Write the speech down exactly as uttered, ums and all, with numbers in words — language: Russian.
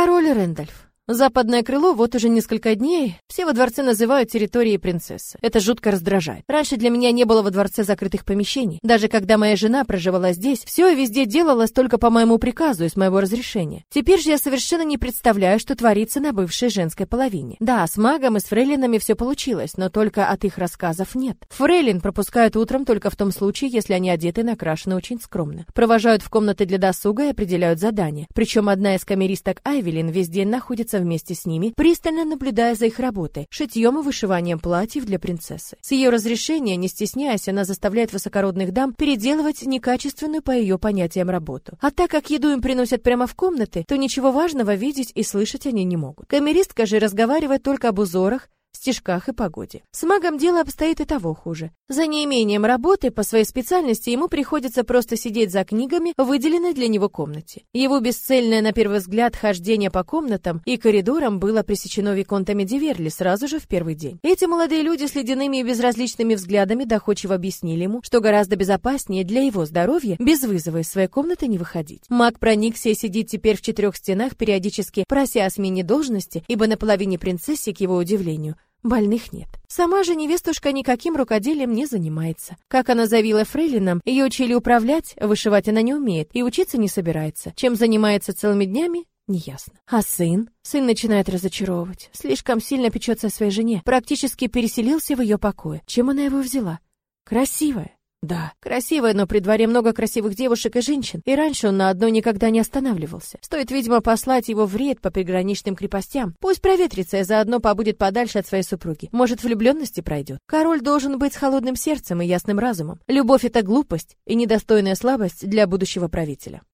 Король Рэндальф. Западное крыло вот уже несколько дней все во дворце называют территорией принцессы. Это жутко раздражает. Раньше для меня не было во дворце закрытых помещений. Даже когда моя жена проживала здесь, все и везде делалось только по моему приказу и с моего разрешения. Теперь же я совершенно не представляю, что творится на бывшей женской половине. Да, с магом и с фрейлинами все получилось, но только от их рассказов нет. Фрейлин пропускают утром только в том случае, если они одеты и накрашены очень скромно. Провожают в комнаты для досуга и определяют задания. Причем одна из камеристок Айвелин весь день находится вместе с ними, пристально наблюдая за их работой, шитьем и вышиванием платьев для принцессы. С ее разрешения, не стесняясь, она заставляет высокородных дам переделывать некачественную по ее понятиям работу. А так как еду им приносят прямо в комнаты, то ничего важного видеть и слышать они не могут. Камеристка же разговаривает только об узорах, стежках и погоде. С магом дело обстоит и того хуже. За неимением работы по своей специальности ему приходится просто сидеть за книгами в выделенной для него комнате. Его бесцельное на первый взгляд хождение по комнатам и коридорам было пресечено виконтами Диверли сразу же в первый день. Эти молодые люди с ледяными и безразличными взглядами доходчиво объяснили ему, что гораздо безопаснее для его здоровья без вызова из своей комнаты не выходить. Маг проникся и сидит теперь в четырех стенах, периодически прося о смене должности, ибо на половине принцессы, к его удивлению, больных нет. Сама же невестушка никаким рукоделием не занимается. Как она заявила фрейлинам, ее учили управлять, вышивать она не умеет и учиться не собирается. Чем занимается целыми днями, неясно. А сын? Сын начинает разочаровывать. Слишком сильно печется о своей жене. Практически переселился в ее покое. Чем она его взяла? Красивая. Да, красивая, но при дворе много красивых девушек и женщин, и раньше он на одной никогда не останавливался. Стоит, видимо, послать его в рейд по приграничным крепостям. Пусть проветрится и заодно побудет подальше от своей супруги. Может, влюбленности пройдет. Король должен быть с холодным сердцем и ясным разумом. Любовь — это глупость и недостойная слабость для будущего правителя.